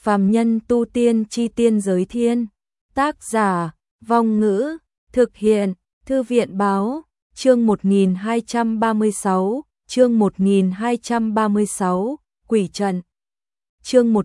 Phàm nhân tu tiên chi tiên giới thiên. Tác giả, Vong Ngữ, thực hiện, Thư viện Báo, chương 1236, chương 1236, Quỷ trận. Chương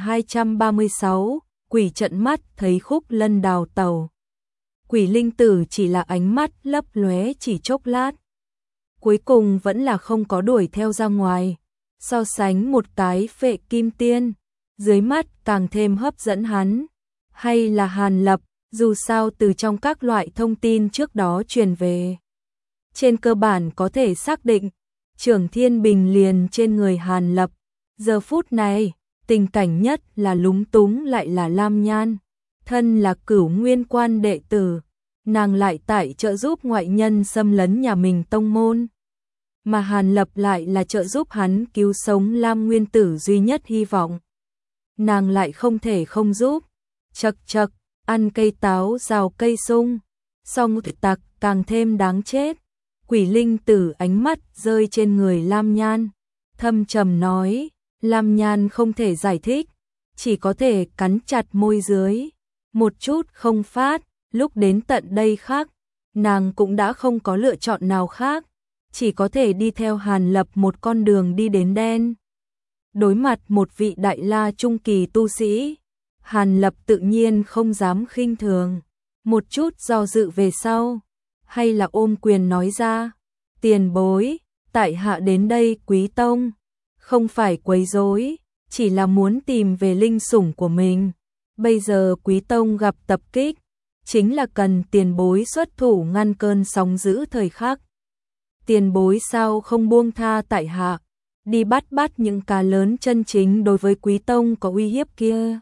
1236, Quỷ trận mắt thấy Khúc Lân đào tàu. Quỷ linh tử chỉ là ánh mắt lấp lóe chỉ chốc lát. Cuối cùng vẫn là không có đuổi theo ra ngoài. So sánh một cái Phệ Kim Tiên, dưới mắt càng thêm hấp dẫn hắn. Hay là Hàn Lập, dù sao từ trong các loại thông tin trước đó truyền về. Trên cơ bản có thể xác định, Trưởng Thiên Bình liền trên người Hàn Lập. Giờ phút này, tình cảnh nhất là lúng túng lại là Lam Nhan. Thân là Cửu Nguyên Quan đệ tử, nàng lại tại trợ giúp ngoại nhân xâm lấn nhà mình tông môn. Mà Hàn Lập lại là trợ giúp hắn cứu sống Lam Nguyên Tử duy nhất hy vọng. Nàng lại không thể không giúp. Chậc chậc, ăn cây táo rào cây sung, song tặc càng thêm đáng chết. Quỷ linh tử ánh mắt rơi trên người Lam Nhan, thâm trầm nói. Lam Nhan không thể giải thích, chỉ có thể cắn chặt môi dưới, một chút không phát. Lúc đến tận đây khác, nàng cũng đã không có lựa chọn nào khác, chỉ có thể đi theo Hàn Lập một con đường đi đến đen. Đối mặt một vị đại la trung kỳ tu sĩ, Hàn Lập tự nhiên không dám khinh thường. Một chút do dự về sau, hay là ôm quyền nói ra. Tiền bối, tại hạ đến đây Quý Tông, không phải quấy rối, chỉ là muốn tìm về linh sủng của mình. Bây giờ Quý Tông gặp tập kích, chính là cần tiền bối xuất thủ ngăn cơn sóng dữ thời khắc. Tiền bối sao không buông tha tại hạ, đi bắt những cá lớn chân chính đối với Quý Tông có uy hiếp kia.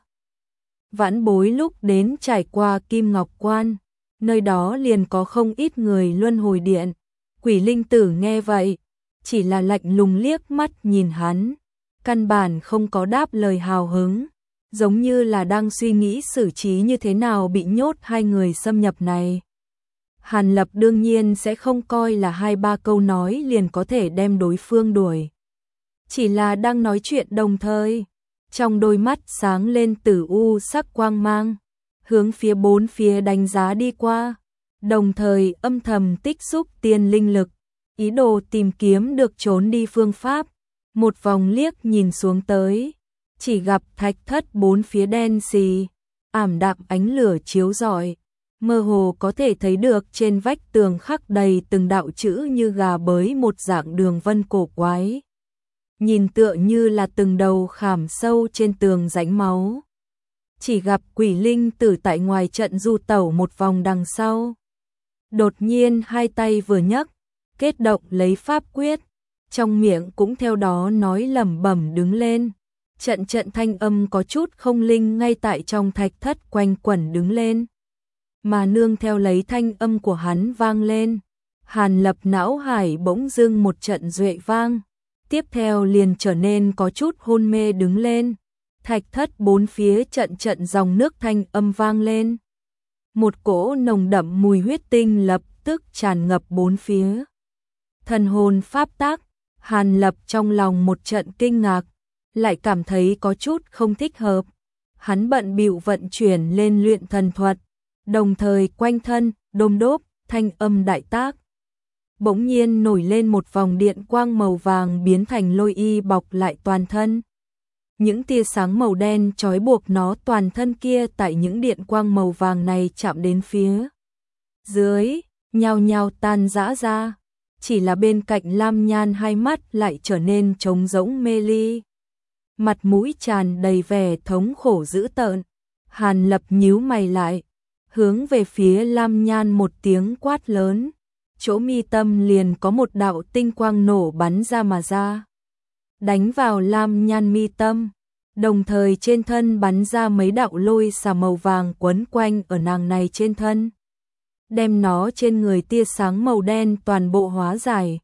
Vãn bối lúc đến trải qua Kim Ngọc Quan, nơi đó liền có không ít người luân hồi điện. Quỷ linh tử nghe vậy, chỉ là lạnh lùng liếc mắt nhìn hắn, căn bản không có đáp lời hào hứng, giống như là đang suy nghĩ xử trí như thế nào bị nhốt hai người xâm nhập này. Hàn Lập đương nhiên sẽ không coi là 2-3 câu nói liền có thể đem đối phương đuổi. Chỉ là đang nói chuyện đồng thời, trong đôi mắt sáng lên tử u sắc quang mang, hướng phía bốn phía đánh giá đi qua, đồng thời âm thầm tích xúc tiên linh lực, ý đồ tìm kiếm được trốn đi phương pháp. Một vòng liếc nhìn xuống tới, chỉ gặp thạch thất bốn phía đen xì, ảm đạm ánh lửa chiếu rọi, mơ hồ có thể thấy được trên vách tường khắc đầy từng đạo chữ như gà bới một dạng đường vân cổ quái. Nhìn tựa như là từng đầu khảm sâu trên tường rãnh máu. Chỉ gặp quỷ linh tử tại ngoài trận du tẩu một vòng đằng sau. Đột nhiên hai tay vừa nhấc, kết động lấy pháp quyết, trong miệng cũng theo đó nói lẩm bẩm đứng lên. Trận thanh âm có chút không linh ngay tại trong thạch thất quanh quẩn đứng lên. Mà nương theo lấy thanh âm của hắn vang lên, Hàn Lập não hải bỗng dưng một trận duệ vang, tiếp theo liền trở nên có chút hôn mê đứng lên. Thạch thất bốn phía trận dòng nước thanh âm vang lên. Một cỗ nồng đậm mùi huyết tinh lập tức tràn ngập bốn phía. Thần hồn pháp tác, Hàn Lập trong lòng một trận kinh ngạc, lại cảm thấy có chút không thích hợp. Hắn bận bịu vận chuyển lên luyện thần thuật, đồng thời quanh thân, đôm đốp, thanh âm đại tác. Bỗng nhiên nổi lên một vòng điện quang màu vàng biến thành lôi y bọc lại toàn thân. Những tia sáng màu đen trói buộc nó toàn thân kia tại những điện quang màu vàng này chạm đến phía dưới, nhao nhao tan rã ra. Chỉ là bên cạnh Lam Nhan hai mắt lại trở nên trống rỗng mê ly. Mặt mũi tràn đầy vẻ thống khổ dữ tợn. Hàn Lập nhíu mày lại, hướng về phía Lam Nhan một tiếng quát lớn. Chỗ mi tâm liền có một đạo tinh quang nổ bắn ra mà ra, đánh vào Lam Nhan mi tâm, đồng thời trên thân bắn ra mấy đạo lôi xà màu vàng quấn quanh ở nàng này trên thân, đem nó trên người tia sáng màu đen toàn bộ hóa giải.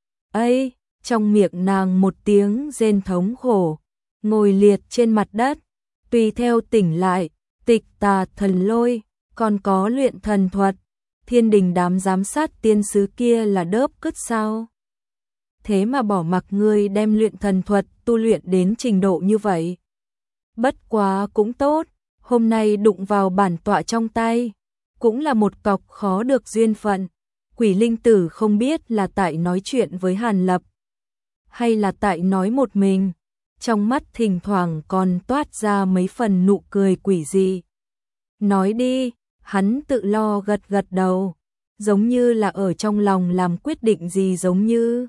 Ấy, trong miệng nàng một tiếng rên thống khổ, ngồi liệt trên mặt đất, tùy theo tỉnh lại, tịch tà thần lôi, còn có luyện thần thuật. Thiên đình đám giám sát tiên sứ kia là đớp cứt sao? Thế mà bỏ mặc ngươi đem luyện thần thuật tu luyện đến trình độ như vậy. Bất quá cũng tốt, hôm nay đụng vào bản tọa trong tay, cũng là một cọc khó được duyên phận. Quỷ linh tử không biết là tại nói chuyện với Hàn Lập, hay là tại nói một mình, trong mắt thỉnh thoảng còn toát ra mấy phần nụ cười quỷ dị. Nói đi, hắn tự lo gật gật đầu, giống như là ở trong lòng làm quyết định gì giống như.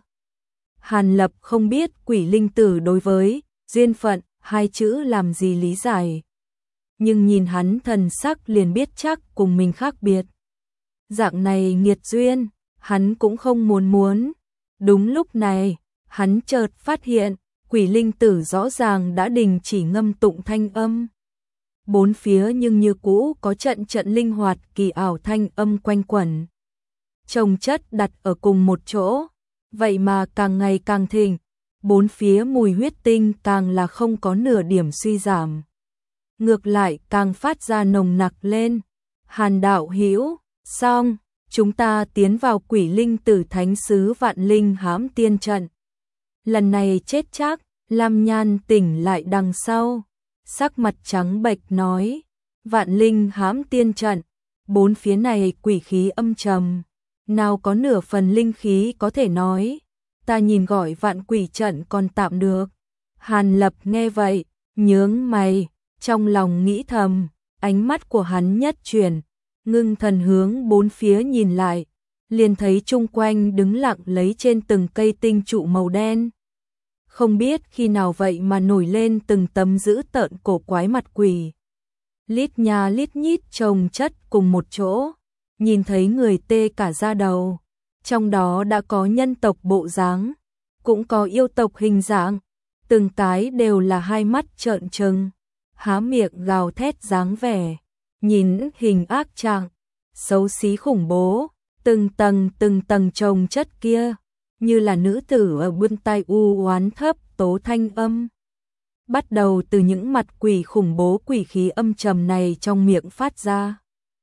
Hàn Lập không biết quỷ linh tử đối với duyên phận hai chữ làm gì lý giải, nhưng nhìn hắn thần sắc liền biết chắc cùng mình khác biệt. Dạng này nghiệt duyên, hắn cũng không muốn. Đúng lúc này, hắn chợt phát hiện, quỷ linh tử rõ ràng đã đình chỉ ngâm tụng thanh âm. Bốn phía nhưng như cũ có trận trận linh hoạt kỳ ảo thanh âm quanh quẩn. Chồng chất đặt ở cùng một chỗ, vậy mà càng ngày càng thịnh, bốn phía mùi huyết tinh càng là không có nửa điểm suy giảm. Ngược lại càng phát ra nồng nặc lên. Hàn đạo hữu, xong, chúng ta tiến vào quỷ linh tử thánh sứ vạn linh hãm tiên trận. Lần này chết chắc, Lam Nhan tỉnh lại đằng sau, sắc mặt trắng bệch nói, vạn linh hãm tiên trận, bốn phía này quỷ khí âm trầm, nào có nửa phần linh khí có thể nói, ta nhìn gọi vạn quỷ trận còn tạm được. Hàn Lập nghe vậy, nhướng mày, trong lòng nghĩ thầm, ánh mắt của hắn nhất chuyển, ngưng thần hướng bốn phía nhìn lại, liền thấy chung quanh đứng lặng lấy trên từng cây tinh trụ màu đen. Không biết khi nào vậy mà nổi lên từng tấm dữ tợn cổ quái mặt quỷ. Lít nhà lít nhít chồng chất cùng một chỗ, nhìn thấy người tê cả da đầu. Trong đó đã có nhân tộc bộ dáng, cũng có yêu tộc hình dạng, từng cái đều là hai mắt trợn trừng, há miệng gào thét dáng vẻ, nhìn hình ác trạng, xấu xí khủng bố, từng tầng chồng chất kia, như là nữ tử ở bên tai u oán thấp tố thanh âm. Bắt đầu từ những mặt quỷ khủng bố quỷ khí âm trầm này trong miệng phát ra.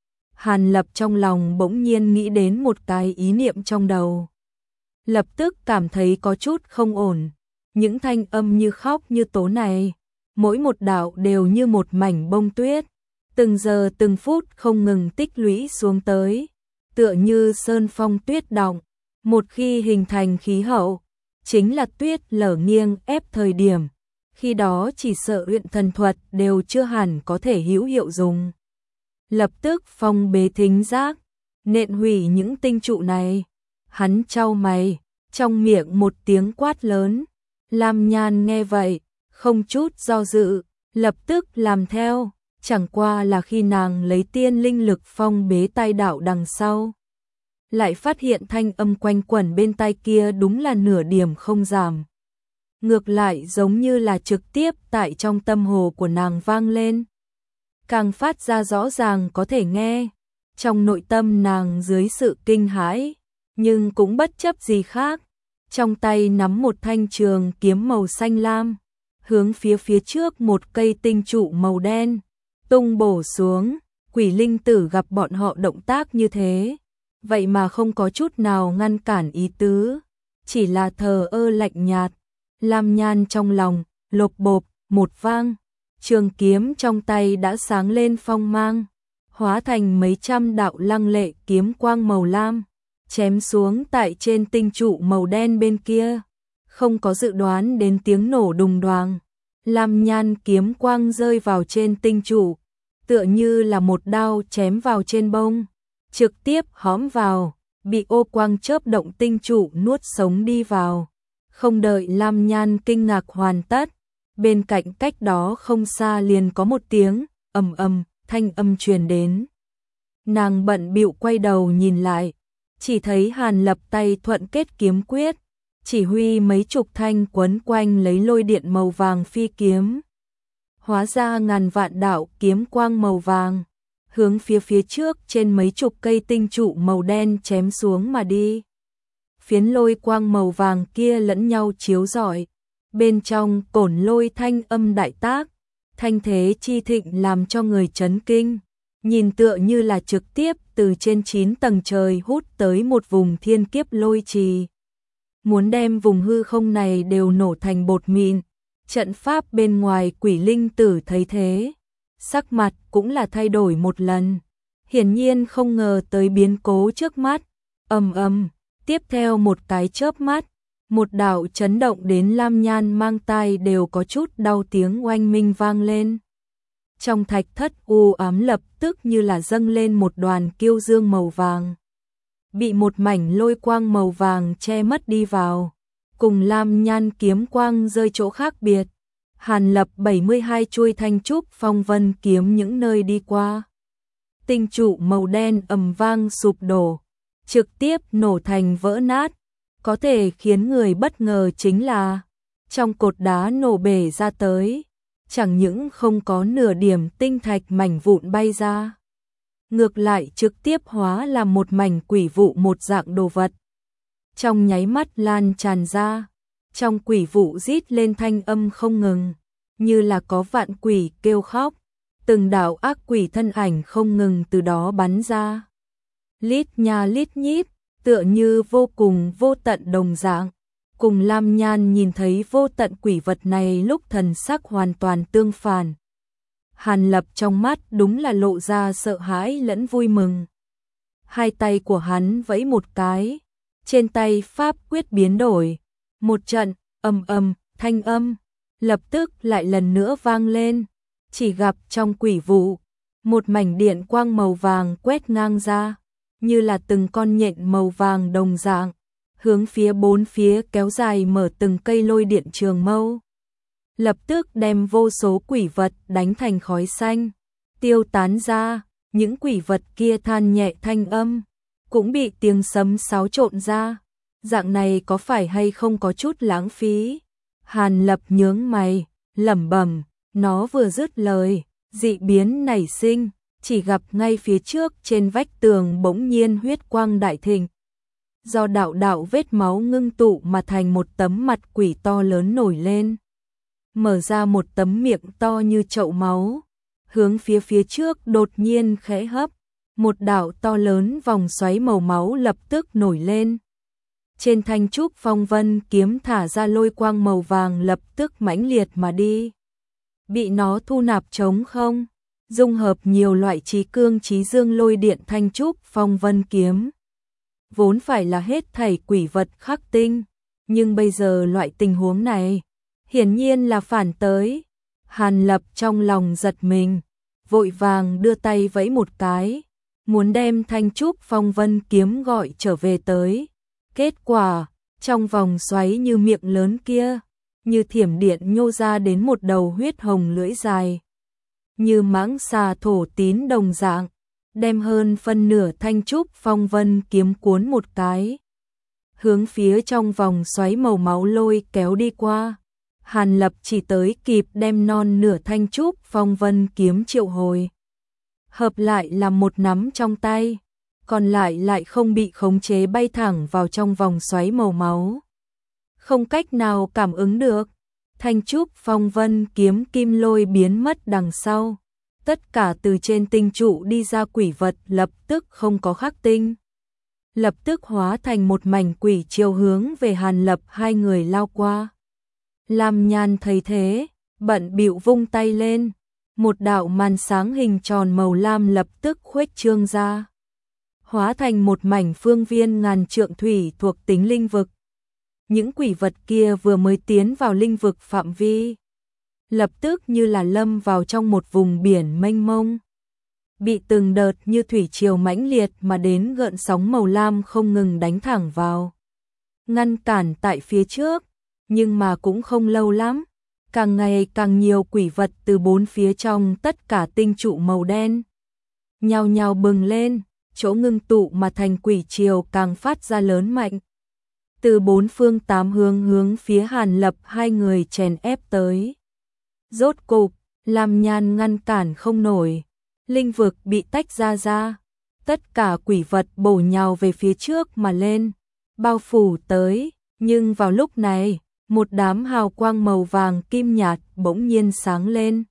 Hàn Lập trong lòng bỗng nhiên nghĩ đến một cái ý niệm trong đầu. Lập tức cảm thấy có chút không ổn. Những thanh âm như khóc như tố này, mỗi một đạo đều như một mảnh bông tuyết, từng giờ từng phút không ngừng tích lũy xuống tới, tựa như sơn phong tuyết động. Một khi hình thành khí hậu, chính là tuyết lở nghiêng ép thời điểm, khi đó chỉ sợ luyện thần thuật đều chưa hẳn có thể hữu hiệu dùng. Lập tức phong bế thính giác, nện hủy những tinh trụ này. Hắn chau mày, trong miệng một tiếng quát lớn. Lam Nhan nghe vậy, không chút do dự, lập tức làm theo, chẳng qua là khi nàng lấy tiên linh lực phong bế tai đạo đằng sau, lại phát hiện thanh âm quanh quẩn bên tai kia đúng là nửa điểm không giảm. Ngược lại giống như là trực tiếp tại trong tâm hồ của nàng vang lên. Càng phát ra rõ ràng có thể nghe. Trong nội tâm nàng dưới sự kinh hãi, nhưng cũng bất chấp gì khác. Trong tay nắm một thanh trường kiếm màu xanh lam, hướng phía trước một cây tinh trụ màu đen, tung bổ xuống. Quỷ linh tử gặp bọn họ động tác như thế, vậy mà không có chút nào ngăn cản ý tứ, chỉ là thờ ơ lạnh nhạt. Lam Nhan trong lòng, lộp bộp, một vang, trường kiếm trong tay đã sáng lên phong mang, hóa thành mấy trăm đạo lăng lệ kiếm quang màu lam, chém xuống tại trên tinh trụ màu đen bên kia. Không có dự đoán đến tiếng nổ đùng đoàng, Lam Nhan kiếm quang rơi vào trên tinh trụ, tựa như là một đao chém vào trên bông, trực tiếp hõm vào, bị ô quang chớp động tinh trụ nuốt sống đi vào. Không đợi Lam Nhan kinh ngạc hoàn tất, bên cạnh cách đó không xa liền có một tiếng ầm ầm thanh âm truyền đến. Nàng bận bịu quay đầu nhìn lại, chỉ thấy Hàn Lập tay thuận kết kiếm quyết, chỉ huy mấy chục thanh quấn quanh lấy lôi điện màu vàng phi kiếm. Hóa ra ngàn vạn đạo kiếm quang màu vàng, hướng phía trước trên mấy chục cây tinh trụ màu đen chém xuống mà đi. Phiến lôi quang màu vàng kia lẫn nhau chiếu rọi, bên trong cổn lôi thanh âm đại tác, thanh thế chi thịnh làm cho người chấn kinh, nhìn tựa như là trực tiếp từ trên 9 tầng trời hút tới một vùng thiên kiếp lôi trì. Muốn đem vùng hư không này đều nổ thành bột mịn, Trận pháp bên ngoài quỷ linh tử thấy thế, sắc mặt cũng là thay đổi một lần. Hiển nhiên không ngờ tới biến cố trước mắt. Ầm ầm, tiếp theo một cái chớp mắt, một đạo chấn động đến Lam Nhan mang tai đều có chút đau tiếng oanh minh vang lên. Trong thạch thất u ám lập tức như là dâng lên một đoàn kiêu dương màu vàng, bị một mảnh lôi quang màu vàng che mất đi vào, cùng Lam Nhan kiếm quang rơi chỗ khác biệt. Hàn Lập 72 chuôi thanh trúc phong vân kiếm những nơi đi qua, tinh trụ màu đen ầm vang sụp đổ, trực tiếp nổ thành vỡ nát. Có thể khiến người bất ngờ chính là trong cột đá nổ bể ra tới, chẳng những không có nửa điểm tinh thạch mảnh vụn bay ra, ngược lại trực tiếp hóa làm một mảnh quỷ vụ một dạng đồ vật. Trong nháy mắt lan tràn ra, trong quỷ vụ rít lên thanh âm không ngừng, như là có vạn quỷ kêu khóc, từng đạo ác quỷ thân ảnh không ngừng từ đó bắn ra. Lít nha lít nhít, tựa như vô cùng vô tận đồng dạng. Cùng Lam Nhan nhìn thấy vô tận quỷ vật này lúc thần sắc hoàn toàn tương phản. Hàn Lập trong mắt đúng là lộ ra sợ hãi lẫn vui mừng. Hai tay của hắn vẫy một cái, trên tay pháp quyết biến đổi, một trận ầm ầm thanh âm lập tức lại lần nữa vang lên, chỉ gặp trong quỷ vụ, một mảnh điện quang màu vàng quét ngang ra, như là từng con nhện màu vàng đồng dạng, hướng phía bốn phía kéo dài mở từng cây lôi điện trường mâu. Lập tức đem vô số quỷ vật đánh thành khói xanh, tiêu tán ra, những quỷ vật kia than nhẹ thanh âm, cũng bị tiếng sấm xáo trộn ra. Dạng này có phải hay không có chút lãng phí? Hàn Lập nhướng mày, lẩm bẩm, nó vừa dứt lời, dị biến nảy sinh, chỉ gặp ngay phía trước trên vách tường bỗng nhiên huyết quang đại thịnh. Do đạo đạo vết máu ngưng tụ mà thành một tấm mặt quỷ to lớn nổi lên. Mở ra một tấm miệng to như chậu máu, hướng phía trước đột nhiên khẽ hấp, một đạo to lớn vòng xoáy màu máu lập tức nổi lên. Trên thanh trúc phong vân kiếm thả ra lôi quang màu vàng lập tức mãnh liệt mà đi. Bị nó thu nạp trống không, dung hợp nhiều loại trí cương trí dương lôi điện thanh trúc phong vân kiếm. Vốn phải là hết thảy quỷ vật khắc tinh, nhưng bây giờ loại tình huống này, hiển nhiên là phản tới. Hàn Lập trong lòng giật mình, vội vàng đưa tay vẫy một cái, muốn đem thanh trúc phong vân kiếm gọi trở về tới. Kết quả, trong vòng xoáy như miệng lớn kia, như thiểm điện nhô ra đến một đầu huyết hồng lưỡi dài, như mãng xà thổ tín đồng dạng, đem hơn phân nửa thanh trúc phong vân kiếm cuốn một cái, hướng phía trong vòng xoáy màu máu lôi kéo đi qua. Hàn Lập chỉ tới kịp đem non nửa thanh trúc phong vân kiếm triệu hồi, hợp lại làm một nắm trong tay, còn lại không bị khống chế bay thẳng vào trong vòng xoáy màu máu. Không cách nào cảm ứng được, thanh trúc phong vân kiếm kim lôi biến mất đằng sau. Tất cả từ trên tinh trụ đi ra quỷ vật lập tức không có khắc tinh, lập tức hóa thành một mảnh quỷ chiều hướng về Hàn Lập hai người lao qua. Lam Nhan thấy thế, bận bịu vung tay lên, một đạo màn sáng hình tròn màu lam lập tức khuếch trương ra, hóa thành một mảnh phương viên ngàn trượng thủy thuộc tính linh vực. Những quỷ vật kia vừa mới tiến vào linh vực phạm vi, lập tức như là lâm vào trong một vùng biển mênh mông, bị từng đợt như thủy triều mãnh liệt mà đến gợn sóng màu lam không ngừng đánh thẳng vào, ngăn cản tại phía trước. Nhưng mà cũng không lâu lắm, càng ngày càng nhiều quỷ vật từ bốn phía trong tất cả tinh trụ màu đen nhao nhao bừng lên, chỗ ngưng tụ mà thành quỷ triều càng phát ra lớn mạnh, từ bốn phương tám hướng hướng phía Hàn Lập hai người chèn ép tới. Rốt cục, Lam Nhan ngăn cản không nổi, linh vực bị tách ra, tất cả quỷ vật bổ nhào về phía trước mà lên, bao phủ tới. Nhưng vào lúc này, một đám hào quang màu vàng kim nhạt bỗng nhiên sáng lên.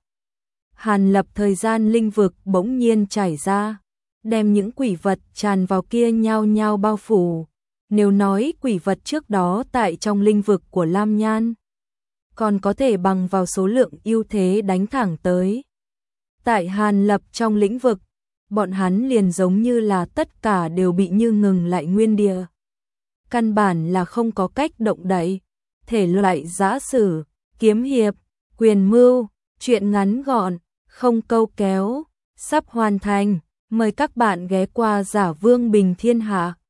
Hàn Lập thời gian linh vực bỗng nhiên chảy ra, đem những quỷ vật tràn vào kia nhao nhao bao phủ. Nếu nói quỷ vật trước đó tại trong linh vực của Lam Nhan, còn có thể bằng vào số lượng ưu thế đánh thẳng tới. Tại Hàn Lập trong lĩnh vực, bọn hắn liền giống như là tất cả đều bị như ngừng lại nguyên địa. Căn bản là không có cách động đậy, thể loại giã sử, kiếm hiệp, quyền mưu, truyện ngắn gọn, không câu kéo, sắp hoàn thành, mời các bạn ghé qua Giả Vương Bình Thiên Hạ.